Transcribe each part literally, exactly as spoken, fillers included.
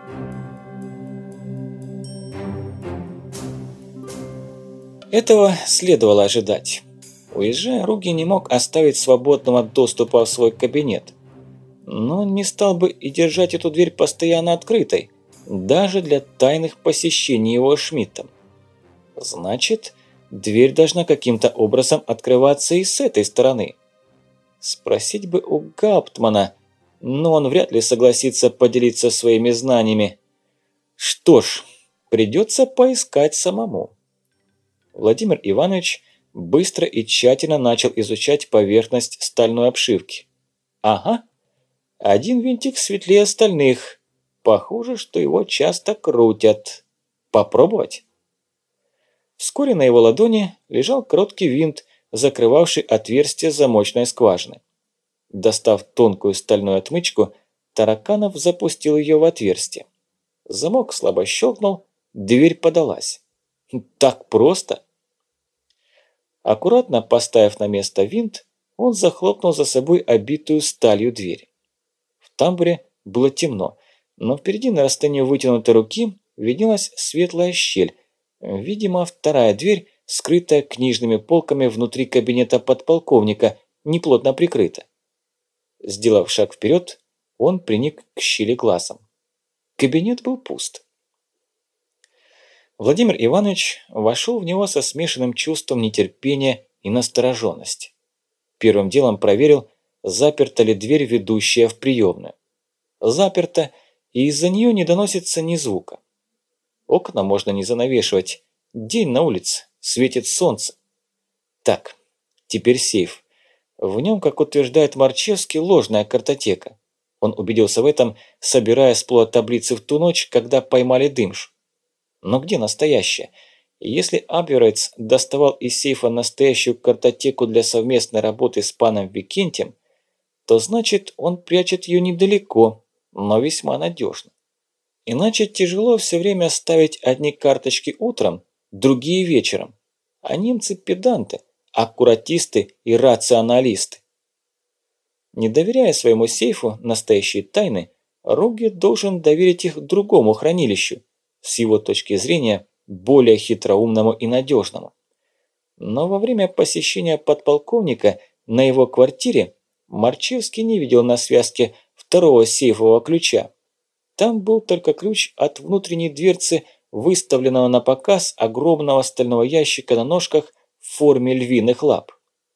Этого следовало ожидать. Уезжая, Руги не мог оставить свободного доступа в свой кабинет. Но он не стал бы и держать эту дверь постоянно открытой, даже для тайных посещений его Шмидтом. Значит, дверь должна каким-то образом открываться и с этой стороны. Спросить бы у Гауптмана, но он вряд ли согласится поделиться своими знаниями. Что ж, придется поискать самому. Владимир Иванович быстро и тщательно начал изучать поверхность стальной обшивки. Ага, один винтик светлее остальных. Похоже, что его часто крутят. Попробовать? Вскоре на его ладони лежал короткий винт, закрывавший отверстие замочной скважины. Достав тонкую стальную отмычку, Тараканов запустил ее в отверстие. Замок слабо щелкнул, дверь подалась. Так просто! Аккуратно поставив на место винт, он захлопнул за собой обитую сталью дверь. В тамбуре было темно, но впереди на расстоянии вытянутой руки виднелась светлая щель, видимо, вторая дверь, скрытая книжными полками внутри кабинета подполковника, неплотно прикрыта. Сделав шаг вперед, он приник к щели глазом. Кабинет был пуст. Владимир Иванович вошел в него со смешанным чувством нетерпения и настороженности. Первым делом проверил, заперта ли дверь, ведущая в приемную. Заперта, и из-за нее не доносится ни звука. Окна можно не занавешивать. День на улице, светит солнце. Так, теперь сейф. В нем, как утверждает Марчевский, ложная картотека. Он убедился в этом, собирая с пола таблицы в ту ночь, когда поймали Дымшу. Но где настоящая? Если Абверайц доставал из сейфа настоящую картотеку для совместной работы с паном Викентием, то значит, он прячет ее недалеко, но весьма надежно. Иначе тяжело все время ставить одни карточки утром, другие вечером. А немцы педанты, аккуратисты и рационалисты. Не доверяя своему сейфу настоящие тайны, Руги должен доверить их другому хранилищу, с его точки зрения, более хитроумному и надежному. Но во время посещения подполковника на его квартире Марчевский не видел на связке второго сейфового ключа. Там был только ключ от внутренней дверцы, выставленного на показ огромного стального ящика на ножках в форме львиных лап.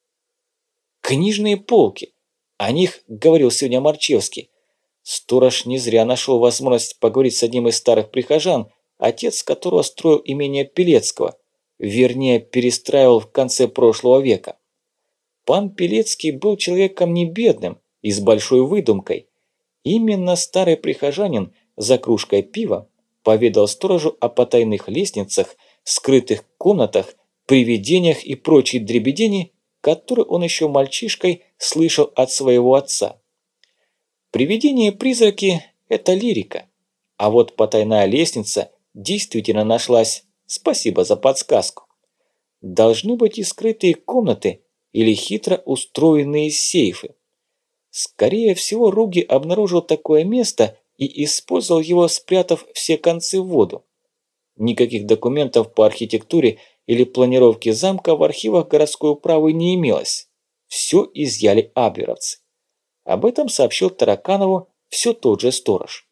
Книжные полки. О них говорил сегодня Марчевский. Сторож не зря нашел возможность поговорить с одним из старых прихожан, отец которого строил имение Пелецкого, вернее, перестраивал в конце прошлого века. Пан Пелецкий был человеком не бедным и с большой выдумкой. Именно старый прихожанин за кружкой пива поведал сторожу о потайных лестницах, скрытых комнатах, привидениях и прочей дребедени, которые он еще мальчишкой слышал от своего отца. Привидения и призраки – это лирика, а вот потайная лестница действительно нашлась, спасибо за подсказку. Должны быть и скрытые комнаты или хитро устроенные сейфы. Скорее всего, Руги обнаружил такое место и использовал его, спрятав все концы в воду. Никаких документов по архитектуре или планировке замка в архивах городской управы не имелось. Все изъяли абверовцы. Об этом сообщил Тараканову все тот же сторож.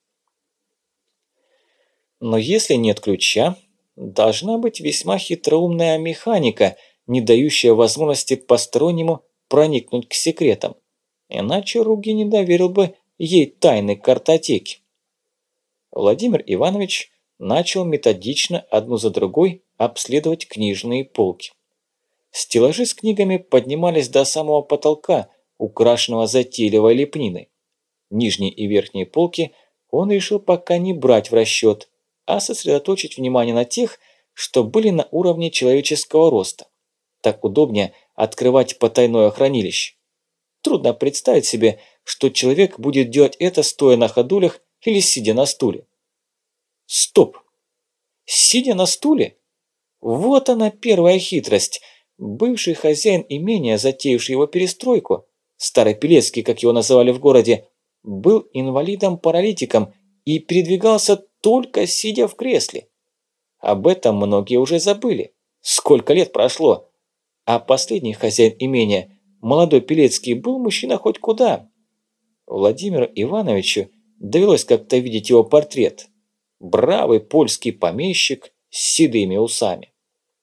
Но если нет ключа, должна быть весьма хитроумная механика, не дающая возможности постороннему проникнуть к секретам. Иначе Руги не доверил бы ей тайны картотеки. Владимир Иванович начал методично одну за другой обследовать книжные полки. Стеллажи с книгами поднимались до самого потолка, украшенного затейливой лепниной. Нижние и верхние полки он решил пока не брать в расчет, а сосредоточить внимание на тех, что были на уровне человеческого роста. Так удобнее открывать потайное хранилище. Трудно представить себе, что человек будет делать это, стоя на ходулях или сидя на стуле. Стоп! Сидя на стуле? Вот она первая хитрость. Бывший хозяин имения, затеявший его перестройку, старый Пелецкий, как его называли в городе, был инвалидом-паралитиком и передвигался только сидя в кресле. Об этом многие уже забыли. Сколько лет прошло. А последний хозяин имения, молодой Пелецкий, был мужчина хоть куда. Владимиру Ивановичу довелось как-то видеть его портрет. Бравый польский помещик с седыми усами.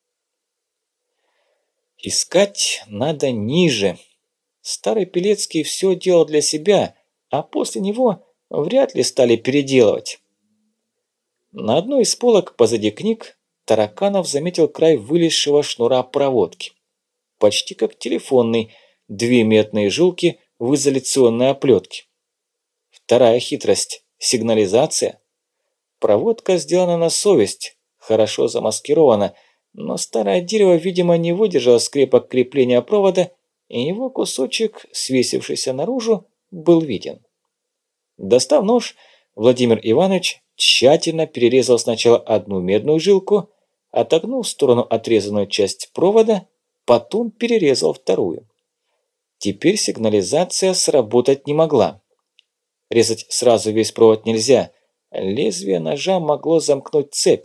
Искать надо ниже. Старый Пелецкий все делал для себя, а после него вряд ли стали переделывать. На одной из полок позади книг Тараканов заметил край вылезшего шнура проводки. Почти как телефонный, две медные жилки в изоляционной оплетке. Вторая хитрость – сигнализация. Проводка сделана на совесть, хорошо замаскирована, но старое дерево, видимо, не выдержало скрепок крепления провода, и его кусочек, свесившийся наружу, был виден. Достав нож, Владимир Иванович тщательно перерезал сначала одну медную жилку, отогнул в сторону отрезанную часть провода, потом перерезал вторую. Теперь сигнализация сработать не могла. Резать сразу весь провод нельзя, лезвие ножа могло замкнуть цепь.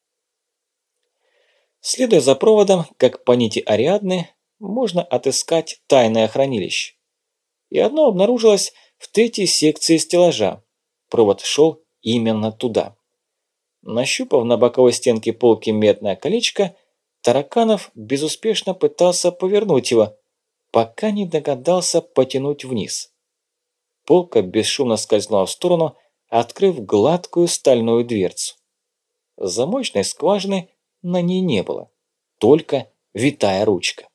Следуя за проводом, как по нити Ариадны, можно отыскать тайное хранилище. И одно обнаружилось в третьей секции стеллажа. Провод шел именно туда. Нащупав на боковой стенке полки медное колечко, Тараканов безуспешно пытался повернуть его, пока не догадался потянуть вниз. Полка бесшумно скользнула в сторону, открыв гладкую стальную дверцу. Замочной скважины на ней не было, только витая ручка.